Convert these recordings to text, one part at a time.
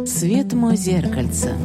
Свет мой зеркальце.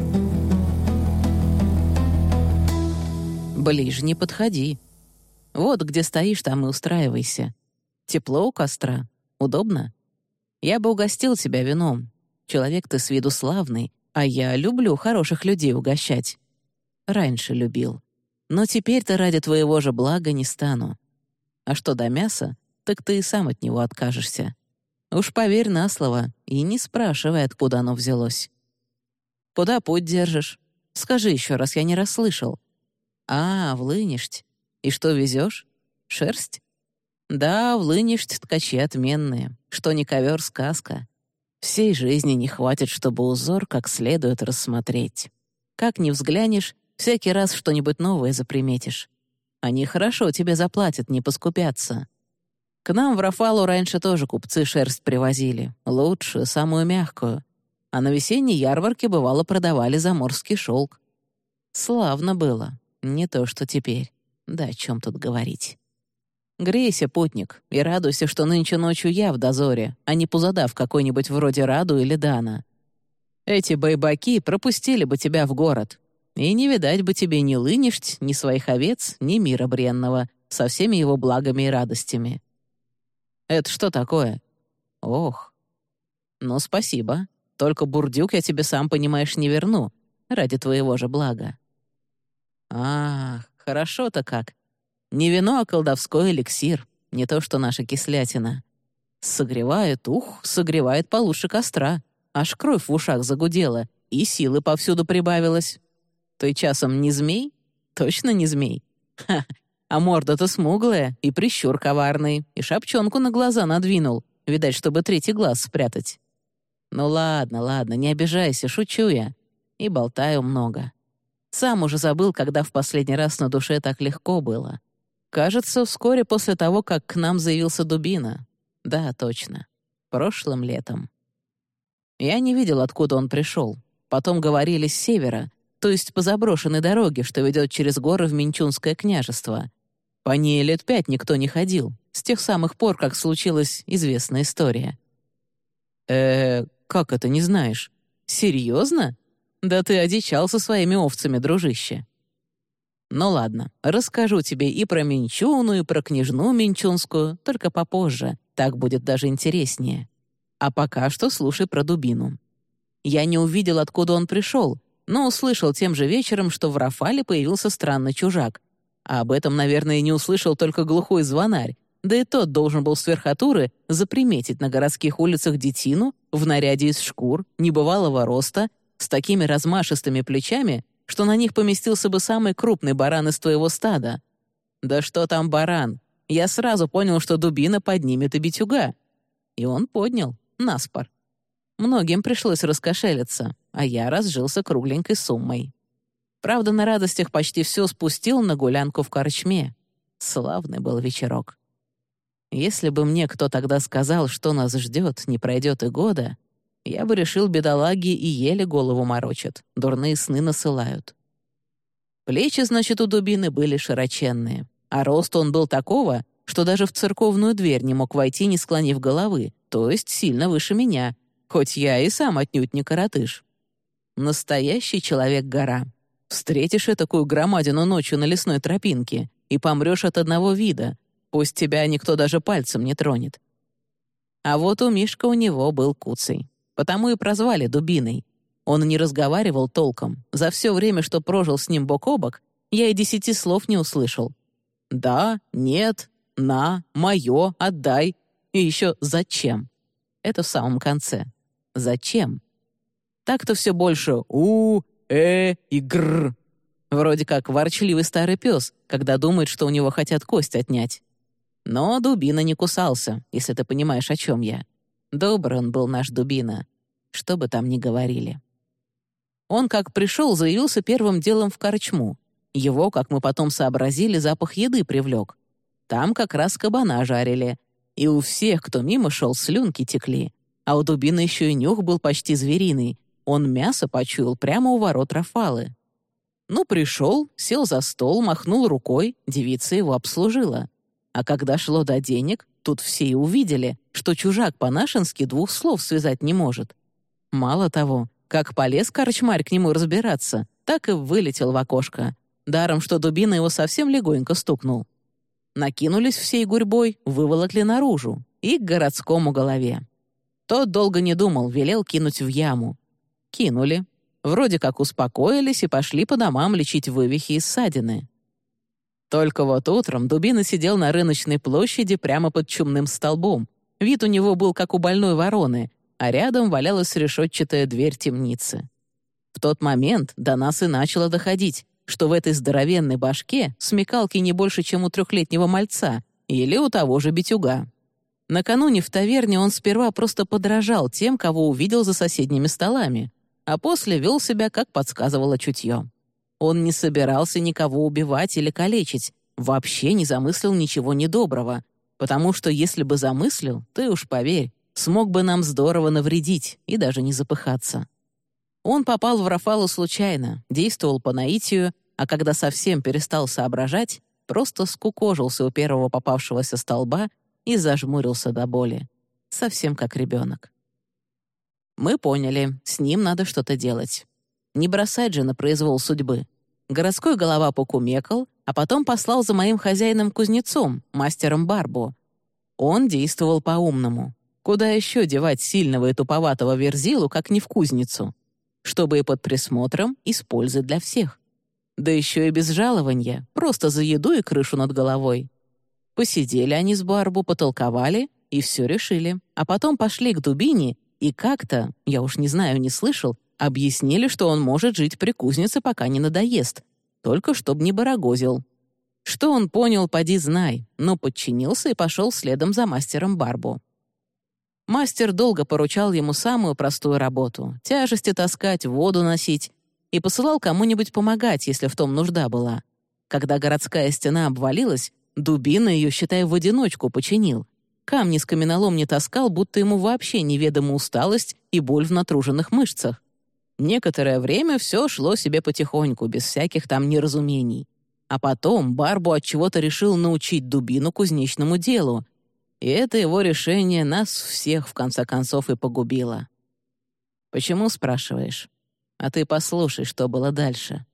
Ближе не подходи. Вот где стоишь, там и устраивайся. Тепло у костра. Удобно? Я бы угостил тебя вином. Человек ты с виду славный, а я люблю хороших людей угощать. Раньше любил. Но теперь-то ради твоего же блага не стану. А что до мяса, так ты и сам от него откажешься. Уж поверь на слово и не спрашивай, откуда оно взялось. Куда путь держишь? Скажи еще раз, я не расслышал. А, в Лыништ. И что везешь? Шерсть? Да, в Лыништ ткачи отменные. Что не ковер, сказка. Всей жизни не хватит, чтобы узор как следует рассмотреть. Как ни взглянешь, всякий раз что-нибудь новое заприметишь. Они хорошо тебе заплатят, не поскупятся. К нам в Рафалу раньше тоже купцы шерсть привозили. Лучшую, самую мягкую. А на весенней ярмарке, бывало, продавали заморский шелк. Славно было. Не то, что теперь. Да о чем тут говорить. Грейся, путник, и радуйся, что нынче ночью я в дозоре, а не пузодав какой-нибудь вроде Раду или Дана. Эти байбаки пропустили бы тебя в город. И не видать бы тебе ни Лыништ, ни своих овец, ни мира бренного, со всеми его благами и радостями. Это что такое? Ох. Ну, спасибо. Только бурдюк я тебе, сам понимаешь, не верну. Ради твоего же блага. Ах, хорошо-то как. Не вино, а колдовской эликсир. Не то, что наша кислятина. Согревает, согревает получше костра. Аж кровь в ушах загудела, и силы повсюду прибавилось. Ты часом не змей? Точно не змей? Ха, а морда-то смуглая, и прищур коварный, и шапчонку на глаза надвинул, видать, чтобы третий глаз спрятать. Ну ладно, не обижайся, шучу я. И болтаю много. Сам уже забыл, когда в последний раз на душе так легко было. Кажется, вскоре после того, как к нам заявился Дубина. Да, точно. Прошлым летом. Я не видел, откуда он пришел. Потом говорили с севера, то есть по заброшенной дороге, что ведет через горы в Минчунское княжество. По ней лет 5 никто не ходил, с тех самых пор, как случилась известная история. Как это не знаешь? Серьезно? Да ты одичал со своими овцами, дружище. Ну ладно, расскажу тебе и про Минчуну, и про княжну Минчунскую, только попозже, так будет даже интереснее. А пока что слушай про Дубину. Я не увидел, откуда он пришел, но услышал тем же вечером, что в Рафале появился странный чужак. А об этом, наверное, не услышал только глухой звонарь, да и тот должен был с верхотуры заприметить на городских улицах детину в наряде из шкур, небывалого роста, с такими размашистыми плечами, что на них поместился бы самый крупный баран из твоего стада. Да что там баран? Я сразу понял, что Дубина поднимет и битюга. И он поднял, наспор. Многим пришлось раскошелиться, а я разжился кругленькой суммой. Правда, на радостях почти все спустил на гулянку в корчме. Славный был вечерок. Если бы мне кто тогда сказал, что нас ждет, не пройдет и года, я бы решил, бедолаги и еле голову морочат, дурные сны насылают. Плечи, значит, у Дубины были широченные, а рост он был такого, что даже в церковную дверь не мог войти, не склонив головы, то есть сильно выше меня, хоть я и сам отнюдь не коротыш. Настоящий человек-гора. Встретишь такую громадину ночью на лесной тропинке и помрешь от одного вида, пусть тебя никто даже пальцем не тронет. А вот у Мишка у него был куцый. Потому и прозвали Дубиной. Он не разговаривал толком. За все время, что прожил с ним бок о бок, я и 10 слов не услышал. «Да», «нет», «на», «моё», «отдай» и еще «зачем». Это в самом конце. «Зачем?» Так-то все больше и «гррр». Вроде как ворчливый старый пес, когда думает, что у него хотят кость отнять. Но Дубина не кусался, если ты понимаешь, о чем я. Добрый он был, наш Дубина, что бы там ни говорили. Он, как пришел, заявился первым делом в корчму. Его, как мы потом сообразили, запах еды привлек. Там как раз кабана жарили. И у всех, кто мимо шел, слюнки текли. А у Дубины еще и нюх был почти звериный. Он мясо почуял прямо у ворот Рафалы. Ну, пришел, сел за стол, махнул рукой, девица его обслужила. А когда шло до денег, тут все и увидели, что чужак по-нашенски 2 слов связать не может. Мало того, Как полез корчмарь к нему разбираться, так и вылетел в окошко. Даром, что дубина его совсем легонько стукнул. Накинулись всей гурьбой, выволокли наружу и к городскому голове. Тот долго не думал, велел кинуть в яму. Кинули. Вроде как успокоились и пошли по домам лечить вывихи и ссадины. Только вот утром Дубина сидел на рыночной площади прямо под чумным столбом. Вид у него был как у больной вороны, а рядом валялась решетчатая дверь темницы. В тот момент до нас и начало доходить, что в этой здоровенной башке смекалки не больше, чем у 3-летнего мальца или у того же битюга. Накануне в таверне он сперва просто подражал тем, кого увидел за соседними столами, а после вел себя, как подсказывало чутье. Он не собирался никого убивать или калечить, вообще не замыслил ничего недоброго, потому что если бы замыслил, ты уж поверь, смог бы нам здорово навредить и даже не запыхаться. Он попал в Рафалу случайно, действовал по наитию, а когда совсем перестал соображать, просто скукожился у первого попавшегося столба и зажмурился до боли. Совсем как ребенок. Мы поняли, с ним надо что-то делать. Не бросать же на произвол судьбы. Городской голова покумекал, а потом послал за моим хозяином-кузнецом, мастером Барбу. Он действовал по-умному. Куда еще девать сильного и туповатого верзилу, как не в кузницу? Чтобы и под присмотром, и с пользой для всех. Да еще и без жалования, просто за еду и крышу над головой. Посидели они с Барбу, потолковали и все решили. А потом пошли к Дубине и как-то, я уж не знаю, не слышал, объяснили, что он может жить при кузнице, пока не надоест, только чтоб не барагозил. Что он понял, поди знай, но подчинился и пошел следом за мастером Барбу. Мастер долго поручал ему самую простую работу — тяжести таскать, воду носить, и посылал кому-нибудь помогать, если в том нужда была. Когда городская стена обвалилась, Дубина ее, считай, в одиночку починил. Камни с каменолом не таскал, будто ему вообще неведома усталость и боль в натруженных мышцах. Некоторое время все шло себе потихоньку, без всяких там неразумений. А потом Барбу отчего-то решил научить Дубину кузнечному делу, и это его решение нас всех, в конце концов, и погубило. Почему, спрашиваешь? А ты послушай, что было дальше.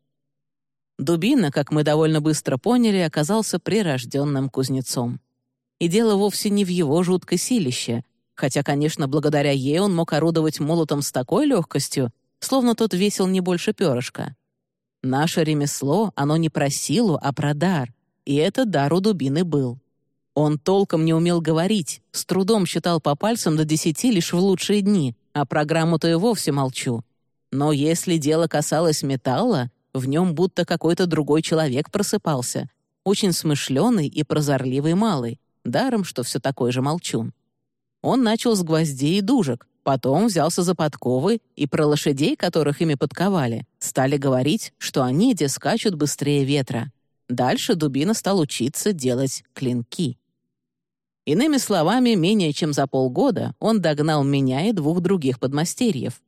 Дубина, как мы довольно быстро поняли, оказался прирожденным кузнецом. И дело вовсе не в его жуткой силище, хотя, конечно, благодаря ей он мог орудовать молотом с такой легкостью, словно тот весил не больше перышка. Наше ремесло, оно не про силу, а про дар, и этот дар у Дубины был. Он толком не умел говорить, с трудом считал по пальцам до 10 лишь в лучшие дни, а про грамоту и вовсе молчу. Но если дело касалось металла, в нем будто какой-то другой человек просыпался, очень смышленый и прозорливый малый, даром, что все такой же молчун. Он начал с гвоздей и дужек, потом взялся за подковы, и про лошадей, которых ими подковали, стали говорить, что они, где скачут быстрее ветра. Дальше Дубина стал учиться делать клинки. Иными словами, менее чем за полгода он догнал меня и 2 других подмастерьев.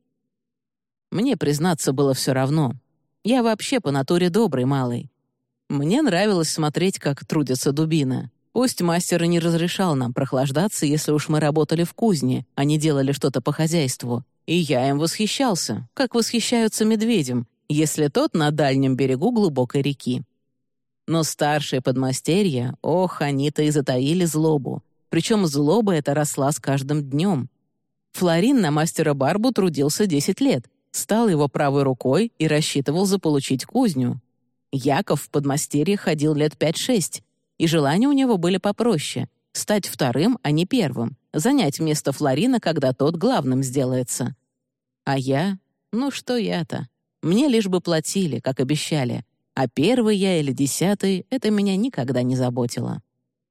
Мне, признаться, было все равно. Я вообще по натуре добрый малый. Мне нравилось смотреть, как трудится Дубина. Пусть мастер и не разрешал нам прохлаждаться, если уж мы работали в кузне, а не делали что-то по хозяйству. И я им восхищался, как восхищаются медведем, если тот на дальнем берегу глубокой реки. Но старшие подмастерья, ох, они-то и затаили злобу. Причем злоба эта росла с каждым днем. Флорин на мастера Барбу трудился 10 лет, стал его правой рукой и рассчитывал заполучить кузню. Яков в подмастерье ходил лет 5-6, и желания у него были попроще — стать вторым, а не первым, занять место Флорина, когда тот главным сделается. А я? Ну что я-то? Мне лишь бы платили, как обещали, а первый я или 10 — это меня никогда не заботило.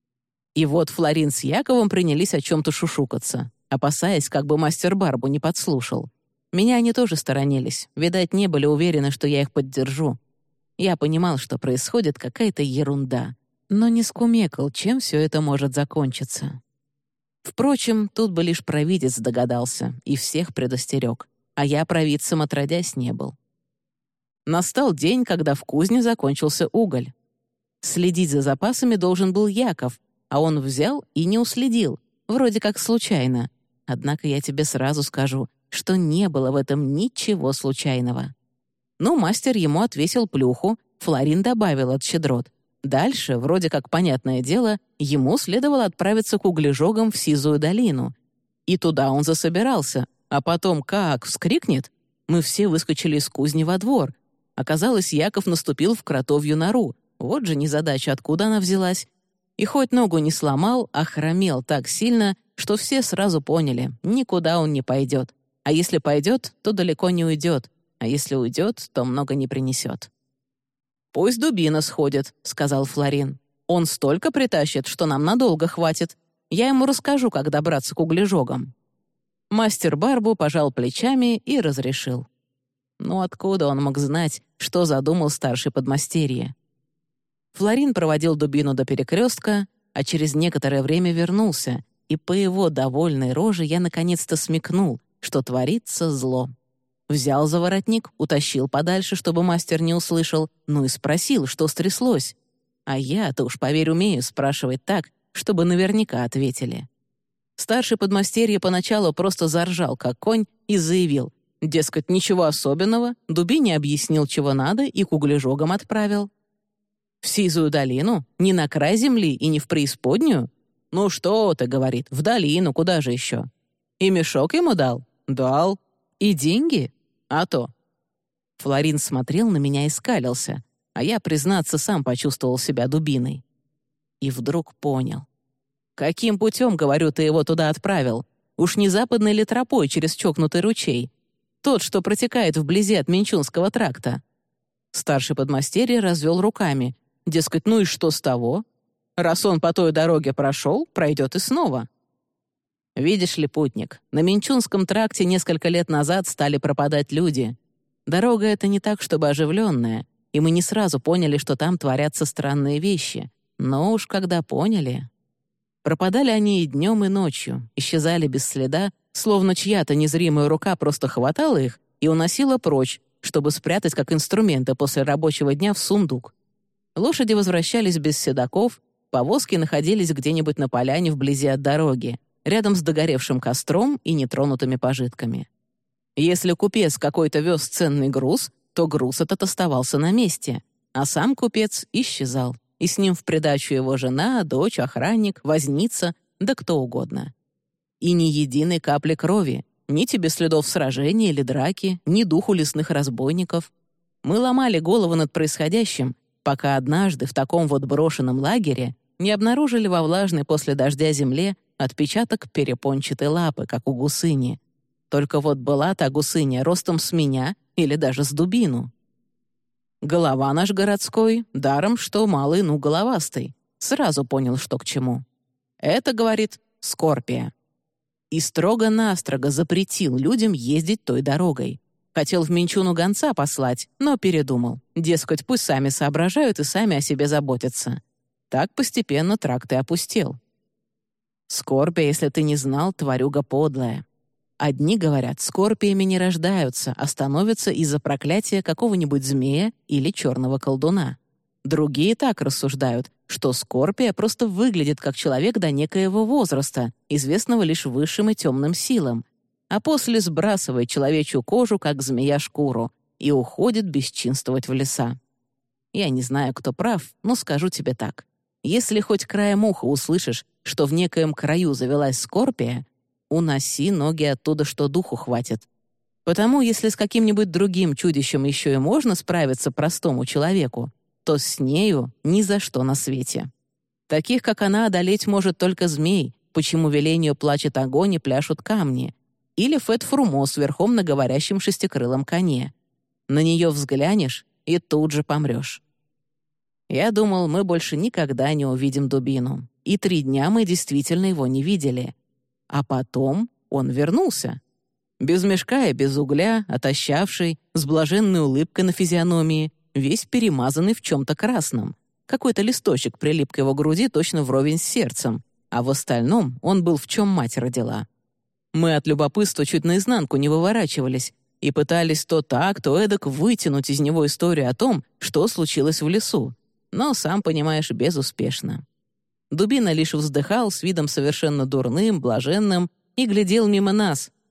И вот Флорин с Яковом принялись о чем-то шушукаться, опасаясь, как бы мастер Барбу не подслушал. Меня они тоже сторонились, видать, не были уверены, что я их поддержу. Я понимал, что происходит какая-то ерунда, но не скумекал, чем все это может закончиться. Впрочем, тут бы лишь провидец догадался и всех предостерег, а я провидцем отродясь не был. Настал день, когда в кузне закончился уголь. Следить за запасами должен был Яков, а он взял и не уследил, вроде как случайно. Однако я тебе сразу скажу, что не было в этом ничего случайного. Ну, мастер ему отвесил плюху, Флорин добавил от щедрот. Дальше, вроде как понятное дело, ему следовало отправиться к углежогам в Сизую долину. И туда он засобирался, а потом как вскрикнет. Мы все выскочили из кузни во двор. Оказалось, Яков наступил в кротовью нору. Вот же незадача, откуда она взялась. И хоть ногу не сломал, а хромел так сильно, что все сразу поняли, никуда он не пойдет. А если пойдет, то далеко не уйдет. А если уйдет, то много не принесет. «Пусть Дубина сходит», — сказал Флорин. «Он столько притащит, что нам надолго хватит. Я ему расскажу, как добраться к углежогам». Мастер Барбу пожал плечами и разрешил. Ну откуда он мог знать, что задумал старший подмастерье? Флорин проводил Дубину до перекрестка, а через некоторое время вернулся, и по его довольной роже я наконец-то смекнул, что творится зло. Взял за воротник, утащил подальше, чтобы мастер не услышал, ну и спросил, что стряслось. А я-то уж, поверь, умею спрашивать так, чтобы наверняка ответили. Старший подмастерье поначалу просто заржал, как конь, и заявил, дескать, ничего особенного, Дубине объяснил, чего надо, и к углежогам отправил. «В Сизую долину? Не на край земли и не в преисподнюю? Ну что ты, — говорит, — в долину, куда же еще? И мешок ему дал? Дал. И деньги? А то». Флорин смотрел на меня и скалился, а я, признаться, сам почувствовал себя дубиной. И вдруг понял. «Каким путем, — говорю, — ты его туда отправил? Уж не западной ли тропой через чокнутый ручей? Тот, что протекает вблизи от Минчунского тракта». Старший подмастерье развел руками. Дескать, ну и что с того? Раз он по той дороге прошел, пройдет и снова. Видишь ли, путник, на Минчунском тракте несколько лет назад стали пропадать люди. Дорога эта не так, чтобы оживленная, и мы не сразу поняли, что там творятся странные вещи. Но уж когда поняли... Пропадали они и днем, и ночью, исчезали без следа, словно чья-то незримая рука просто хватала их и уносила прочь, чтобы спрятать как инструменты после рабочего дня в сундук. Лошади возвращались без седаков, повозки находились где-нибудь на поляне вблизи от дороги, рядом с догоревшим костром и нетронутыми пожитками. Если купец какой-то вез ценный груз, то груз этот оставался на месте, а сам купец исчезал, и с ним в придачу его жена, дочь, охранник, возница, да кто угодно. И ни единой капли крови, ни тебе следов сражения или драки, ни духу лесных разбойников. Мы ломали голову над происходящим, пока однажды в таком вот брошенном лагере не обнаружили во влажной после дождя земле отпечаток перепончатой лапы, как у гусыни. Только вот была та гусыня ростом с меня или даже с дубину. Голова наш городской, даром что малый, ну головастый, сразу понял, что к чему. Это, говорит, Скорпия. И строго-настрого запретил людям ездить той дорогой. Хотел в Минчуну гонца послать, но передумал. Дескать, пусть сами соображают и сами о себе заботятся. Так постепенно тракт и опустел. Скорпия, если ты не знал, тварюга подлая. Одни говорят, скорпиями не рождаются, а становятся из-за проклятия какого-нибудь змея или черного колдуна. Другие так рассуждают, что скорпия просто выглядит как человек до некоего возраста, известного лишь высшим и темным силам, а после сбрасывает человечью кожу, как змея шкуру, и уходит бесчинствовать в леса. Я не знаю, кто прав, но скажу тебе так. Если хоть краем уха услышишь, что в некоем краю завелась скорпия, уноси ноги оттуда, что духу хватит. Потому если с каким-нибудь другим чудищем еще и можно справиться простому человеку, то с нею ни за что на свете. Таких, как она, одолеть может только змей, почему велению плачет огонь и пляшут камни, или Фет-Фрумос верхом на говорящем шестикрылом коне. На нее взглянешь и тут же помрешь. Я думал, мы больше никогда не увидим дубину, и 3 дня мы действительно его не видели. А потом он вернулся. Без мешка и без угля, отощавший, с блаженной улыбкой на физиономии, весь перемазанный в чем-то красном. Какой-то листочек прилип к его груди точно вровень с сердцем, а в остальном он был в чем мать родила. Мы от любопытства чуть наизнанку не выворачивались и пытались то так, то эдак вытянуть из него историю о том, что случилось в лесу, но, сам понимаешь, безуспешно. Дубина лишь вздыхал с видом совершенно дурным, блаженным и глядел мимо нас,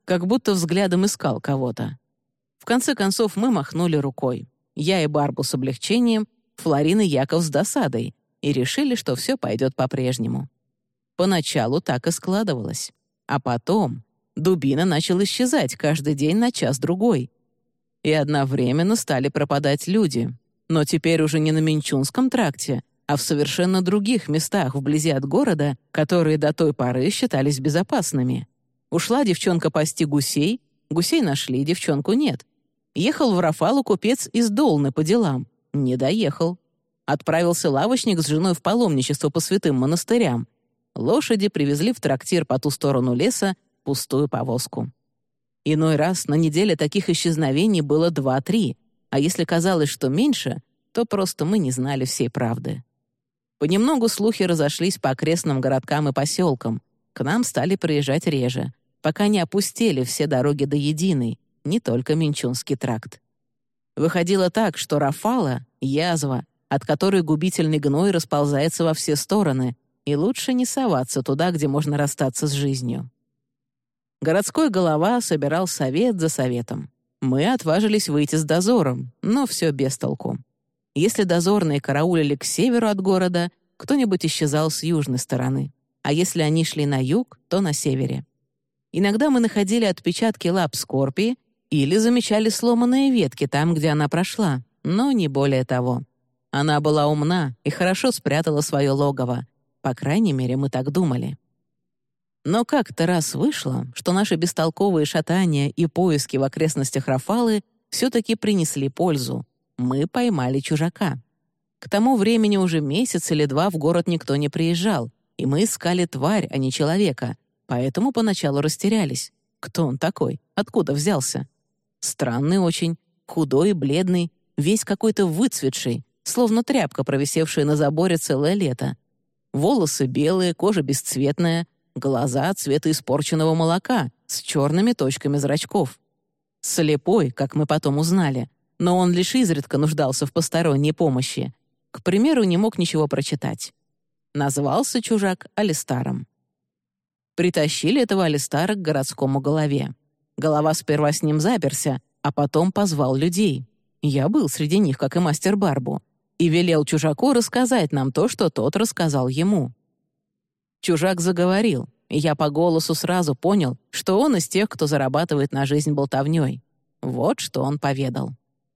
как будто взглядом искал кого-то. В конце концов мы махнули рукой. Я и Барбу с облегчением, Флорин и Яков с досадой, и решили, что все пойдет по-прежнему. Поначалу так и складывалось. А потом Дубина начал исчезать каждый день на час-другой. И одновременно стали пропадать люди. Но теперь уже не на Минчунском тракте, а в совершенно других местах вблизи от города, которые до той поры считались безопасными. Ушла девчонка пасти гусей, гусей нашли, девчонку нет. Ехал в Рафалу купец из Долны по делам. Не доехал. Отправился лавочник с женой в паломничество по святым монастырям. Лошади привезли в трактир по ту сторону леса пустую повозку. Иной раз на неделе таких исчезновений было 2-3, а если казалось, что меньше, то просто мы не знали всей правды. Понемногу слухи разошлись по окрестным городкам и поселкам. К нам стали приезжать реже, пока не опустели все дороги до единой, не только Минчунский тракт. Выходило так, что Рафала — язва, от которой губительный гной расползается во все стороны, и лучше не соваться туда, где можно расстаться с жизнью. Городской голова собирал совет за советом. Мы отважились выйти с дозором, но все без толку. Если дозорные караулили к северу от города, кто-нибудь исчезал с южной стороны, а если они шли на юг, то на севере. Иногда мы находили отпечатки лап скорпии или замечали сломанные ветки там, где она прошла, но не более того. Она была умна и хорошо спрятала свое логово. По крайней мере, мы так думали. Но как-то раз вышло, что наши бестолковые шатания и поиски в окрестностях Рафалы все-таки принесли пользу. Мы поймали чужака. К тому времени уже месяц или 2 в город никто не приезжал, и мы искали тварь, а не человека, поэтому поначалу растерялись. Кто он такой? Откуда взялся? Странный очень, худой и бледный, весь какой-то выцветший, словно тряпка, провисевшая на заборе целое лето. Волосы белые, кожа бесцветная, глаза цвета испорченного молока с черными точками зрачков. Слепой, как мы потом узнали, но он лишь изредка нуждался в посторонней помощи. К примеру, не мог ничего прочитать. Назвался чужак Алистаром. Притащили этого Алистара к городскому голове. Голова сперва с ним заперся, а потом позвал людей. Я был среди них, как и мастер Барбу, и велел чужаку рассказать нам то, что тот рассказал ему. Чужак заговорил, и я по голосу сразу понял, что он из тех, кто зарабатывает на жизнь болтовней. Вот что он поведал.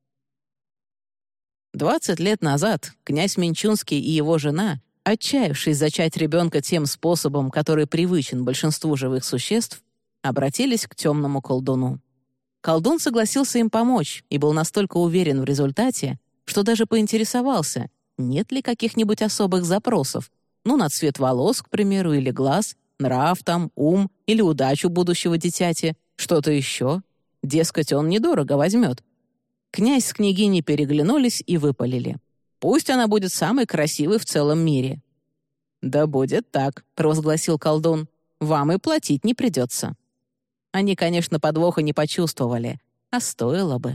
20 лет назад князь Минчунский и его жена, отчаявшись зачать ребенка тем способом, который привычен большинству живых существ, обратились к темному колдуну. Колдун согласился им помочь и был настолько уверен в результате, что даже поинтересовался, нет ли каких-нибудь особых запросов, на цвет волос, к примеру, или глаз, нрав там, ум или удачу будущего дитяти, что-то еще. Дескать, он недорого возьмет. Князь с княгиней переглянулись и выпалили. Пусть она будет самой красивой в целом мире. «Да будет так», — провозгласил колдун. «Вам и платить не придется». Они, конечно, подвоха не почувствовали, а стоило бы.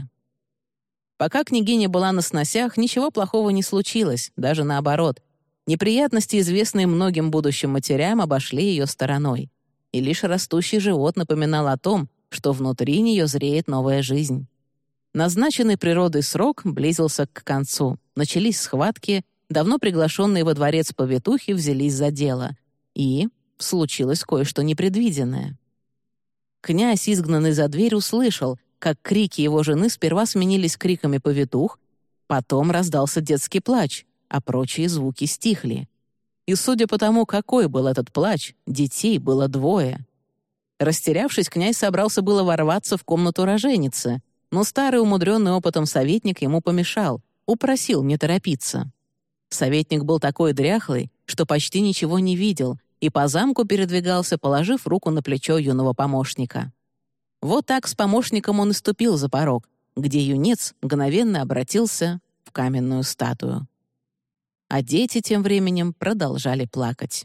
Пока княгиня была на сносях, ничего плохого не случилось, даже наоборот. Неприятности, известные многим будущим матерям, обошли ее стороной. И лишь растущий живот напоминал о том, что внутри нее зреет новая жизнь. Назначенный природой срок близился к концу. Начались схватки, давно приглашенные во дворец повитухи взялись за дело. И случилось кое-что непредвиденное. Князь, изгнанный за дверь, услышал, как крики его жены сперва сменились криками повитух, потом раздался детский плач, а прочие звуки стихли. И судя по тому, какой был этот плач, детей было 2. Растерявшись, князь собрался было ворваться в комнату роженицы, но старый, умудренный опытом советник ему помешал, упросил не торопиться. Советник был такой дряхлый, что почти ничего не видел, и по замку передвигался, положив руку на плечо юного помощника. Вот так с помощником он и ступил за порог, где юнец мгновенно обратился в каменную статую. А дети тем временем продолжали плакать.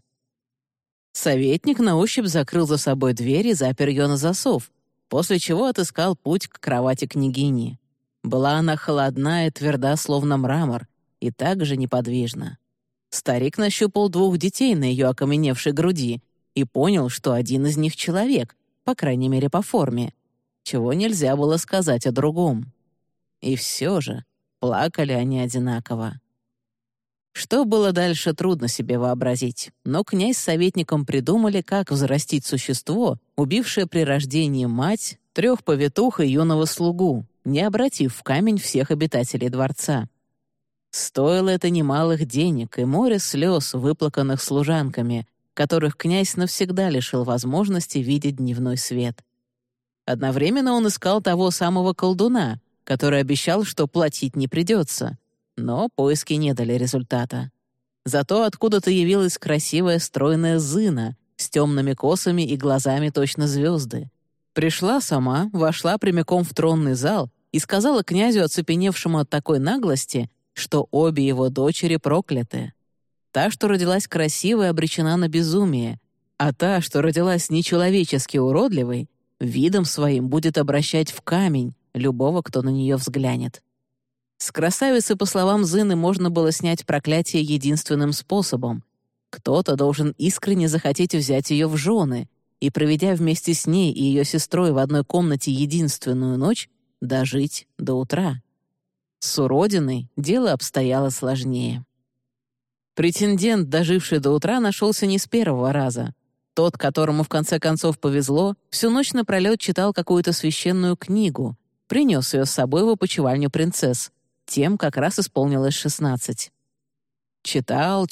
Советник на ощупь закрыл за собой дверь и запер ее на засов, после чего отыскал путь к кровати княгини. Была она холодна и тверда, словно мрамор, и также неподвижна. Старик нащупал 2 детей на ее окаменевшей груди и понял, что один из них — человек, по крайней мере, по форме, чего нельзя было сказать о другом. И все же плакали они одинаково. Что было дальше, трудно себе вообразить, но князь с советником придумали, как взрастить существо, убившее при рождении мать, 3 повитух и юного слугу, не обратив в камень всех обитателей дворца. Стоило это немалых денег и море слез, выплаканных служанками, которых князь навсегда лишил возможности видеть дневной свет. Одновременно он искал того самого колдуна, который обещал, что платить не придется, но поиски не дали результата. Зато откуда-то явилась красивая стройная Зына с темными косами и глазами точно звезды. Пришла сама, вошла прямиком в тронный зал и сказала князю, оцепеневшему от такой наглости, что обе его дочери прокляты. Та, что родилась красивой, обречена на безумие, а та, что родилась нечеловечески уродливой, видом своим будет обращать в камень любого, кто на нее взглянет. С красавицы, по словам Зыны, можно было снять проклятие единственным способом. Кто-то должен искренне захотеть взять ее в жены и, проведя вместе с ней и ее сестрой в одной комнате единственную ночь, дожить до утра. С уродиной дело обстояло сложнее. Претендент, доживший до утра, нашелся не с первого раза. Тот, которому в конце концов повезло, всю ночь напролет читал какую-то священную книгу, принес ее с собой в опочивальню принцесс. Тем как раз исполнилось 16. Читал,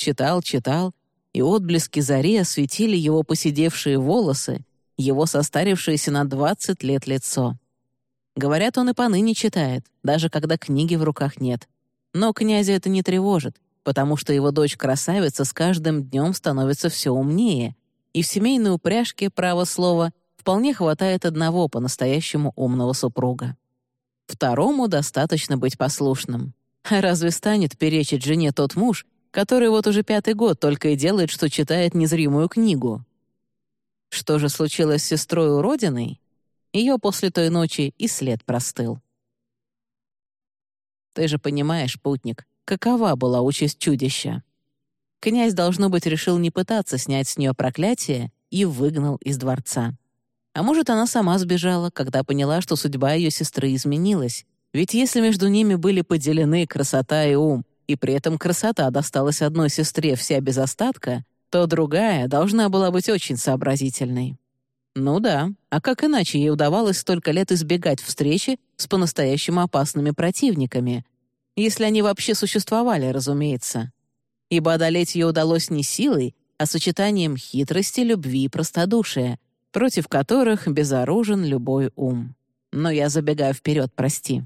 и отблески зари осветили его поседевшие волосы, его состарившееся на 20 лет лицо. Говорят, он и поныне читает, даже когда книги в руках нет. Но князя это не тревожит, потому что его дочь-красавица с каждым днем становится все умнее, и в семейной упряжке, право слово, вполне хватает одного по-настоящему умного супруга. Второму достаточно быть послушным. А разве станет перечить жене тот муж, который вот уже 5-й год только и делает, что читает незримую книгу? Что же случилось с сестрой уродиной? Ее после той ночи и след простыл. Ты же понимаешь, путник, какова была участь чудища. Князь, должно быть, решил не пытаться снять с нее проклятие и выгнал из дворца. А может, она сама сбежала, когда поняла, что судьба ее сестры изменилась. Ведь если между ними были поделены красота и ум, и при этом красота досталась одной сестре вся без остатка, то другая должна была быть очень сообразительной. Ну да, а как иначе ей удавалось столько лет избегать встречи с по-настоящему опасными противниками, если они вообще существовали, разумеется. Ибо одолеть ее удалось не силой, а сочетанием хитрости, любви и простодушия, против которых безоружен любой ум. Но я забегаю вперед, прости.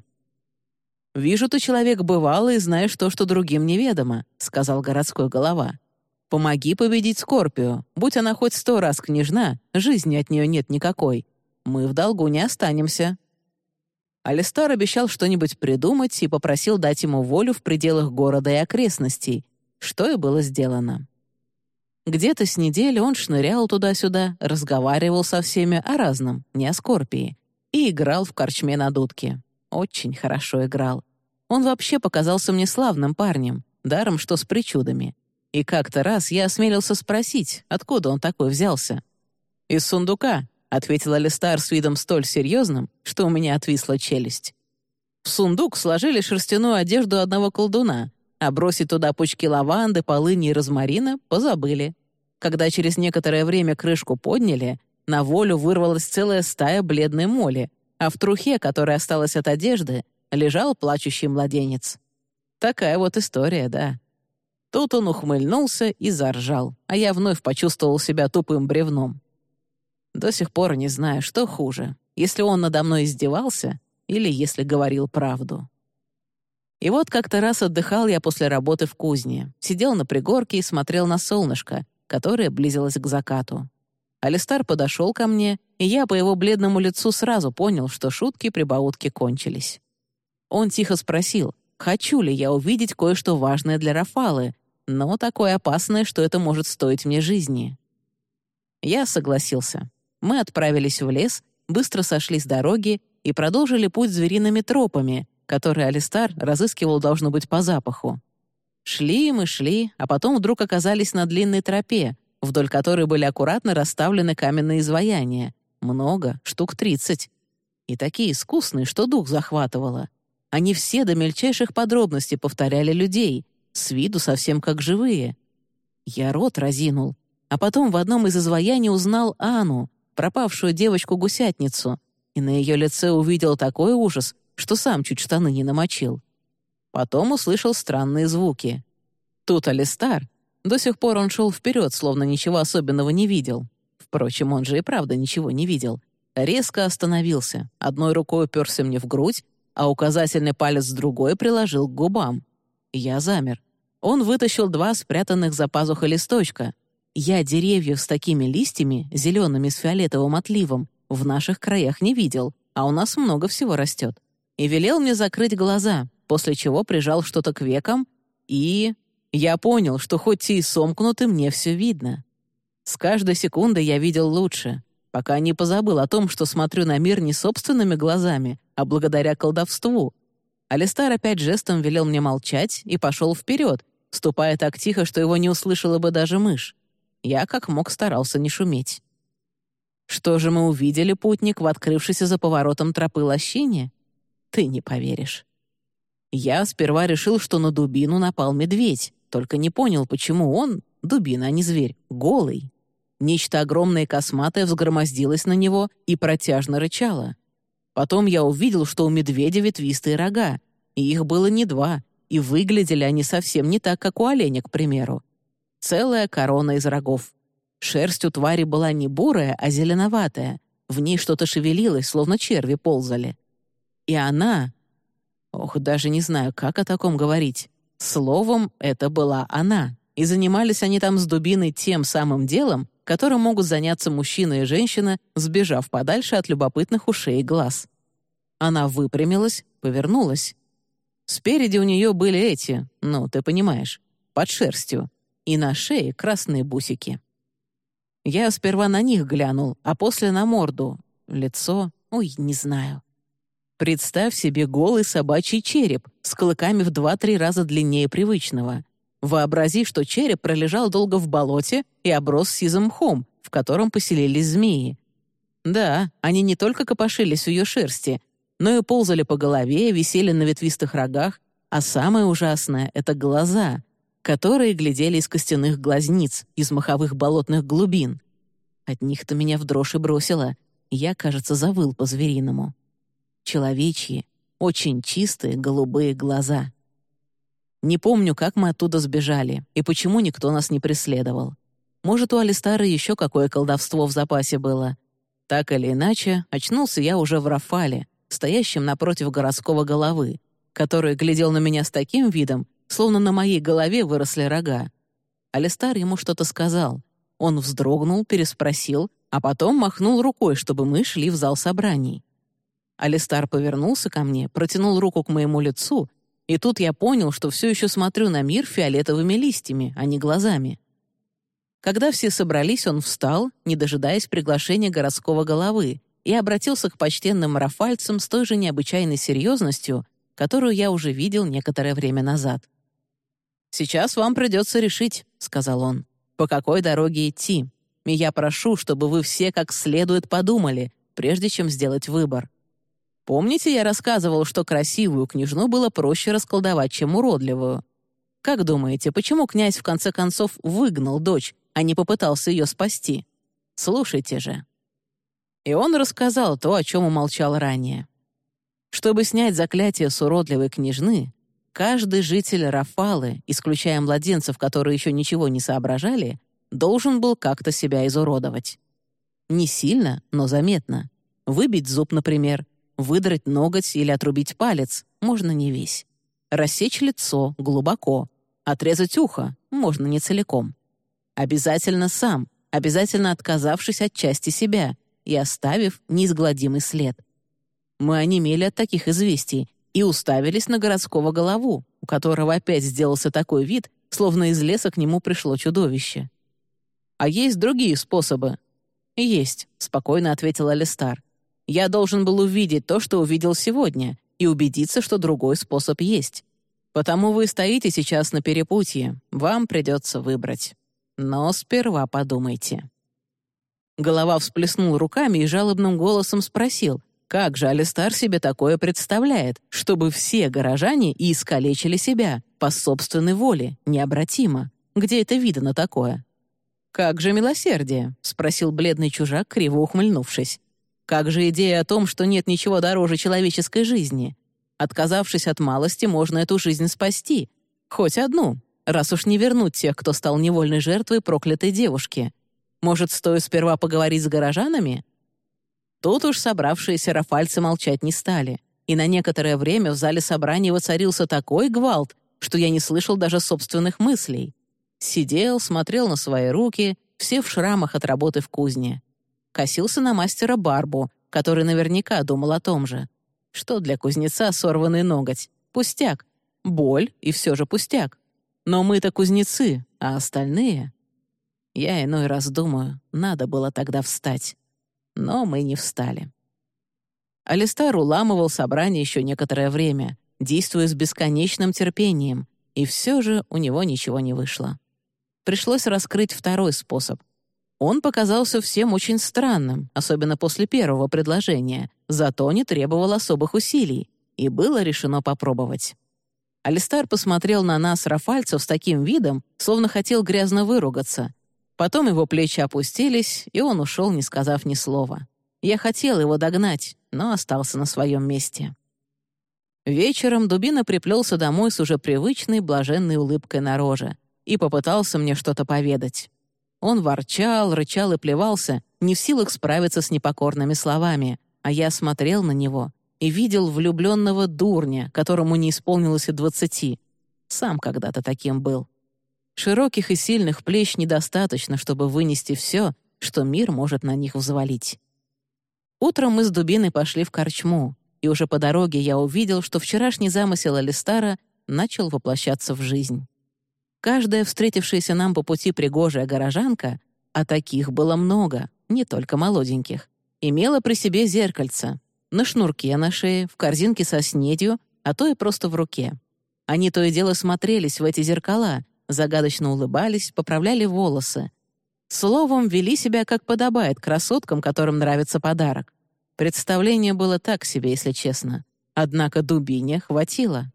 «Вижу, ты человек бывалый и знаешь то, что другим неведомо», — сказал городской голова. «Помоги победить Скорпию. Будь она хоть 100 раз княжна, жизни от нее нет никакой. Мы в долгу не останемся». Алистар обещал что-нибудь придумать и попросил дать ему волю в пределах города и окрестностей, что и было сделано. Где-то с недели он шнырял туда-сюда, разговаривал со всеми о разном, не о Скорпии, и играл в корчме на дудке. Очень хорошо играл. Он вообще показался мне славным парнем, даром что с причудами. И как-то раз я осмелился спросить, откуда он такой взялся. «Из сундука», — ответил Алистар с видом столь серьезным, что у меня отвисла челюсть. В сундук сложили шерстяную одежду одного колдуна, а бросить туда пучки лаванды, полыни и розмарина позабыли. Когда через некоторое время крышку подняли, на волю вырвалась целая стая бледной моли, а в трухе, которая осталась от одежды, лежал плачущий младенец. Такая вот история, да. Тут он ухмыльнулся и заржал, а я вновь почувствовал себя тупым бревном. До сих пор не знаю, что хуже, если он надо мной издевался или если говорил правду. И вот как-то раз отдыхал я после работы в кузне, сидел на пригорке и смотрел на солнышко, которое близилось к закату. Алистар подошел ко мне, и я по его бледному лицу сразу понял, что шутки-прибаутки кончились. Он тихо спросил, хочу ли я увидеть кое-что важное для Рафалы, но такое опасное, что это может стоить мне жизни. Я согласился. Мы отправились в лес, быстро сошли с дороги и продолжили путь звериными тропами, которые Алистар разыскивал, должно быть, по запаху. Шли мы, шли, а потом вдруг оказались на длинной тропе, вдоль которой были аккуратно расставлены каменные изваяния, Много, штук 30. И такие искусные, что дух захватывало. Они все до мельчайших подробностей повторяли людей, с виду совсем как живые. Я рот разинул, а потом в одном из изваяний узнал Анну, пропавшую девочку-гусятницу, и на ее лице увидел такой ужас, что сам чуть штаны не намочил. Потом услышал странные звуки. Тут Алистар. До сих пор он шел вперед, словно ничего особенного не видел. Впрочем, он же и правда ничего не видел. Резко остановился, одной рукой уперся мне в грудь, а указательный палец другой приложил к губам. Я замер. Он вытащил 2 спрятанных за пазухой листочка. Я деревьев с такими листьями, зелеными с фиолетовым отливом, в наших краях не видел, а у нас много всего растет. И велел мне закрыть глаза, после чего прижал что-то к векам, и... Я понял, что хоть и сомкнуты, мне все видно. С каждой секундой я видел лучше, пока не позабыл о том, что смотрю на мир не собственными глазами, а благодаря колдовству. Алистар опять жестом велел мне молчать и пошел вперед, ступая так тихо, что его не услышала бы даже мышь. Я как мог старался не шуметь. Что же мы увидели, путник, в открывшейся за поворотом тропы лощине? Ты не поверишь. Я сперва решил, что на дубину напал медведь, только не понял, почему он, дубина, а не зверь, голый. Нечто огромное и косматое взгромоздилось на него и протяжно рычало. Потом я увидел, что у медведя ветвистые рога, и их было не 2, и выглядели они совсем не так, как у оленя, к примеру. Целая корона из рогов. Шерсть у твари была не бурая, а зеленоватая. В ней что-то шевелилось, словно черви ползали. И она... Ох, даже не знаю, как о таком говорить. Словом, это была она. И занимались они там с дубиной тем самым делом, которым могут заняться мужчина и женщина, сбежав подальше от любопытных ушей и глаз. Она выпрямилась, повернулась. Спереди у нее были эти, ну, ты понимаешь, под шерстью, и на шее красные бусики. Я сперва на них глянул, а после на морду. Лицо, ой, не знаю. Представь себе голый собачий череп с клыками в 2-3 раза длиннее привычного. Вообрази, что череп пролежал долго в болоте и оброс сизым мхом, в котором поселились змеи. Да, они не только копошились в ее шерсти, но и ползали по голове, висели на ветвистых рогах, а самое ужасное — это глаза, которые глядели из костяных глазниц, из моховых болотных глубин. От них-то меня в дрожь и бросило. Я, кажется, завыл по-звериному. Человечьи, очень чистые голубые глаза. Не помню, как мы оттуда сбежали и почему никто нас не преследовал. Может, у Алистара еще какое колдовство в запасе было. Так или иначе, очнулся я уже в Рафале, стоящем напротив городского головы, который глядел на меня с таким видом, словно на моей голове выросли рога. Алистар ему что-то сказал. Он вздрогнул, переспросил, а потом махнул рукой, чтобы мы шли в зал собраний. Алистар повернулся ко мне, протянул руку к моему лицу, и тут я понял, что все еще смотрю на мир фиолетовыми листьями, а не глазами. Когда все собрались, он встал, не дожидаясь приглашения городского головы, и обратился к почтенным рафальцам с той же необычайной серьезностью, которую я уже видел некоторое время назад. «Сейчас вам придется решить», — сказал он, — «по какой дороге идти, и я прошу, чтобы вы все как следует подумали, прежде чем сделать выбор. Помните, я рассказывал, что красивую княжну было проще расколдовать, чем уродливую? Как думаете, почему князь в конце концов выгнал дочь, а не попытался ее спасти? Слушайте же». И он рассказал то, о чем умолчал ранее. Чтобы снять заклятие с уродливой княжны, каждый житель Рафалы, исключая младенцев, которые еще ничего не соображали, должен был как-то себя изуродовать. Не сильно, но заметно. Выбить зуб, например, выдрать ноготь или отрубить палец, можно не весь. Рассечь лицо глубоко, отрезать ухо, можно не целиком. Обязательно сам, обязательно отказавшись от части себя и оставив неизгладимый след. Мы онемели от таких известий и уставились на городского голову, у которого опять сделался такой вид, словно из леса к нему пришло чудовище. «А есть другие способы?» «Есть», — спокойно ответил Алистар. «Я должен был увидеть то, что увидел сегодня, и убедиться, что другой способ есть. Потому вы стоите сейчас на перепутье, вам придется выбрать. Но сперва подумайте». Голова всплеснул руками и жалобным голосом спросил, как же Алистар себе такое представляет, чтобы все горожане и искалечили себя по собственной воле, необратимо. Где это видано такое? «Как же милосердие?» — спросил бледный чужак, криво ухмыльнувшись. «Как же идея о том, что нет ничего дороже человеческой жизни? Отказавшись от малости, можно эту жизнь спасти. Хоть одну, раз уж не вернуть тех, кто стал невольной жертвой проклятой девушки. Может, стоит сперва поговорить с горожанами?» Тут уж собравшиеся рафальцы молчать не стали, и на некоторое время в зале собраний воцарился такой гвалт, что я не слышал даже собственных мыслей. Сидел, смотрел на свои руки, все в шрамах от работы в кузне. Косился на мастера Барбу, который наверняка думал о том же. Что для кузнеца сорванный ноготь? Пустяк. Боль и все же пустяк. Но мы-то кузнецы, а остальные... Я иной раз думаю, надо было тогда встать. Но мы не встали. Алистар уламывал собрание еще некоторое время, действуя с бесконечным терпением, и все же у него ничего не вышло. Пришлось раскрыть второй способ. Он показался всем очень странным, особенно после первого предложения, зато не требовал особых усилий, и было решено попробовать. Алистар посмотрел на нас, рафальцев, с таким видом, словно хотел грязно выругаться. Потом его плечи опустились, и он ушел, не сказав ни слова. Я хотел его догнать, но остался на своем месте. Вечером Дубина приплелся домой с уже привычной блаженной улыбкой на роже и попытался мне что-то поведать. Он ворчал, рычал и плевался, не в силах справиться с непокорными словами, а я смотрел на него и видел влюбленного дурня, которому не исполнилось и 20. Сам когда-то таким был. Широких и сильных плеч недостаточно, чтобы вынести все, что мир может на них взвалить. Утром мы с Дубиной пошли в корчму, и уже по дороге я увидел, что вчерашний замысел Алистара начал воплощаться в жизнь. Каждая встретившаяся нам по пути пригожая горожанка, а таких было много, не только молоденьких, имела при себе зеркальце, на шнурке на шее, в корзинке со снедью, а то и просто в руке. Они то и дело смотрелись в эти зеркала, загадочно улыбались, поправляли волосы. Словом, вели себя, как подобает красоткам, которым нравится подарок. Представление было так себе, если честно. Однако Дубине хватило.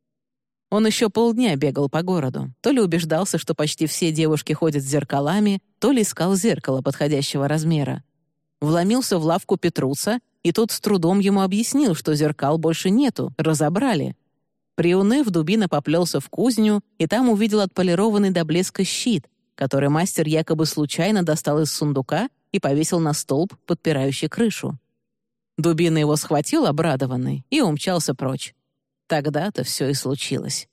Он еще полдня бегал по городу. То ли убеждался, что почти все девушки ходят с зеркалами, то ли искал зеркало подходящего размера. Вломился в лавку Петруса, и тот с трудом ему объяснил, что зеркал больше нету, разобрали. Приуныв, Дубина поплелся в кузню и там увидел отполированный до блеска щит, который мастер якобы случайно достал из сундука и повесил на столб, подпирающий крышу. Дубина его схватил, обрадованный, и умчался прочь. Тогда-то все и случилось.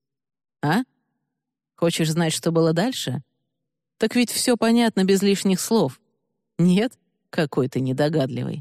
А? Хочешь знать, что было дальше? Так ведь все понятно без лишних слов. Нет? Какой ты недогадливый.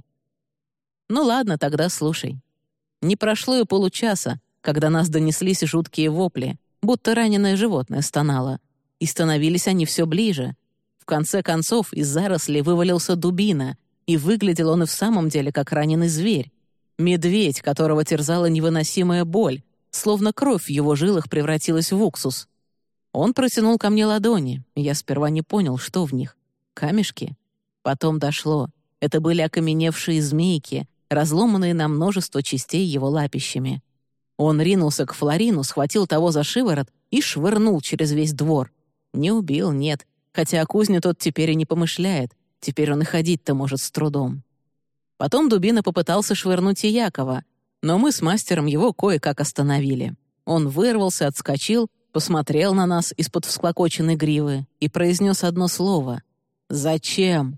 Ну ладно, тогда слушай. Не прошло и получаса, когда нас донеслись жуткие вопли, будто раненое животное стонало. И становились они все ближе. В конце концов из зарослей вывалился Дубина, и выглядел он и в самом деле как раненый зверь. Медведь, которого терзала невыносимая боль, словно кровь в его жилах превратилась в уксус. Он протянул ко мне ладони, и я сперва не понял, что в них. Камешки? Потом дошло. Это были окаменевшие змейки, разломанные на множество частей его лапищами. Он ринулся к Флорину, схватил того за шиворот и швырнул через весь двор. Не убил, нет, хотя о кузне тот теперь и не помышляет, теперь он и ходить-то может с трудом. Потом Дубина попытался швырнуть и Якова, но мы с мастером его кое-как остановили. Он вырвался, отскочил, посмотрел на нас из-под всклокоченной гривы и произнес одно слово: «Зачем?»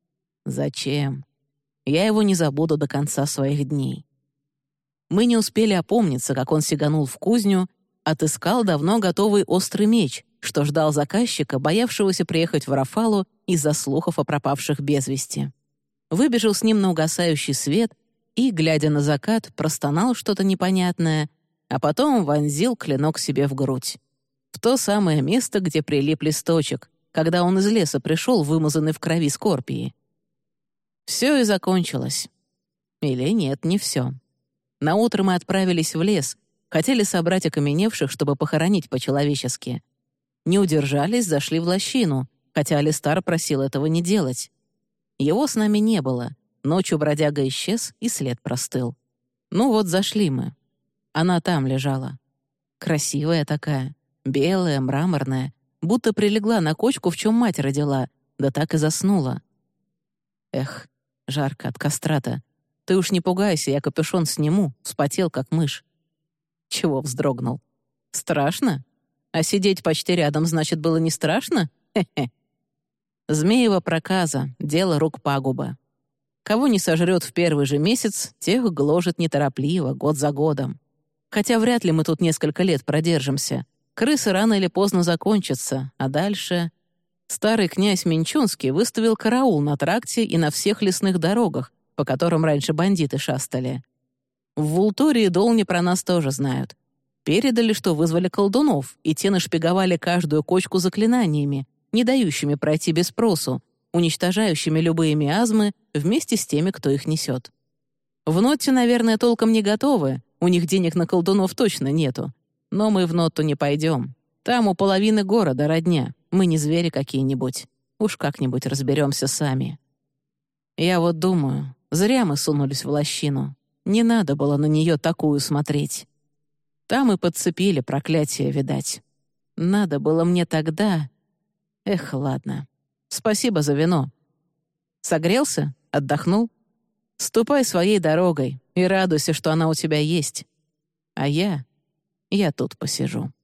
Зачем? Я его не забуду до конца своих дней. Мы не успели опомниться, как он сиганул в кузню, отыскал давно готовый острый меч, что ждал заказчика, боявшегося приехать в Рафалу из-за слухов о пропавших без вести. Выбежал с ним на угасающий свет и, глядя на закат, простонал что-то непонятное, а потом вонзил клинок себе в грудь. В то самое место, где прилип листочек, когда он из леса пришел, вымазанный в крови Скорпии. Все и закончилось. Или нет, не все. Наутро мы отправились в лес, хотели собрать окаменевших, чтобы похоронить по-человечески. Не удержались, зашли в лощину, хотя Алистар просил этого не делать. Его с нами не было. Ночью бродяга исчез, и след простыл. Ну вот зашли мы. Она там лежала. Красивая такая, белая, мраморная, будто прилегла на кочку, в чем мать родила, да так и заснула. Эх, жарко от костра-то. Ты уж не пугайся, я капюшон сниму, вспотел, как мышь. Чего вздрогнул? Страшно? А сидеть почти рядом, значит, было не страшно? Хе-хе. Змеева проказа, дело рук пагуба. Кого не сожрет в первый же месяц, тех гложет неторопливо, год за годом. Хотя вряд ли мы тут несколько лет продержимся. Крысы рано или поздно закончатся, а дальше... Старый князь Минчунский выставил караул на тракте и на всех лесных дорогах, по которым раньше бандиты шастали. В Вултуре и Долне про нас тоже знают. Передали, что вызвали колдунов, и те нашпиговали каждую кочку заклинаниями, не дающими пройти без спросу, уничтожающими любые миазмы вместе с теми, кто их несет. В Нотте, наверное, толком не готовы, у них денег на колдунов точно нету. Но мы в Нотту не пойдем. Там у половины города родня, мы не звери какие-нибудь. Уж как-нибудь разберемся сами. Я вот думаю, зря мы сунулись в лощину. Не надо было на нее такую смотреть. Там и подцепили проклятие, видать. Надо было мне тогда... Эх, ладно. Спасибо за вино. Согрелся? Отдохнул? Ступай своей дорогой и радуйся, что она у тебя есть. А я тут посижу.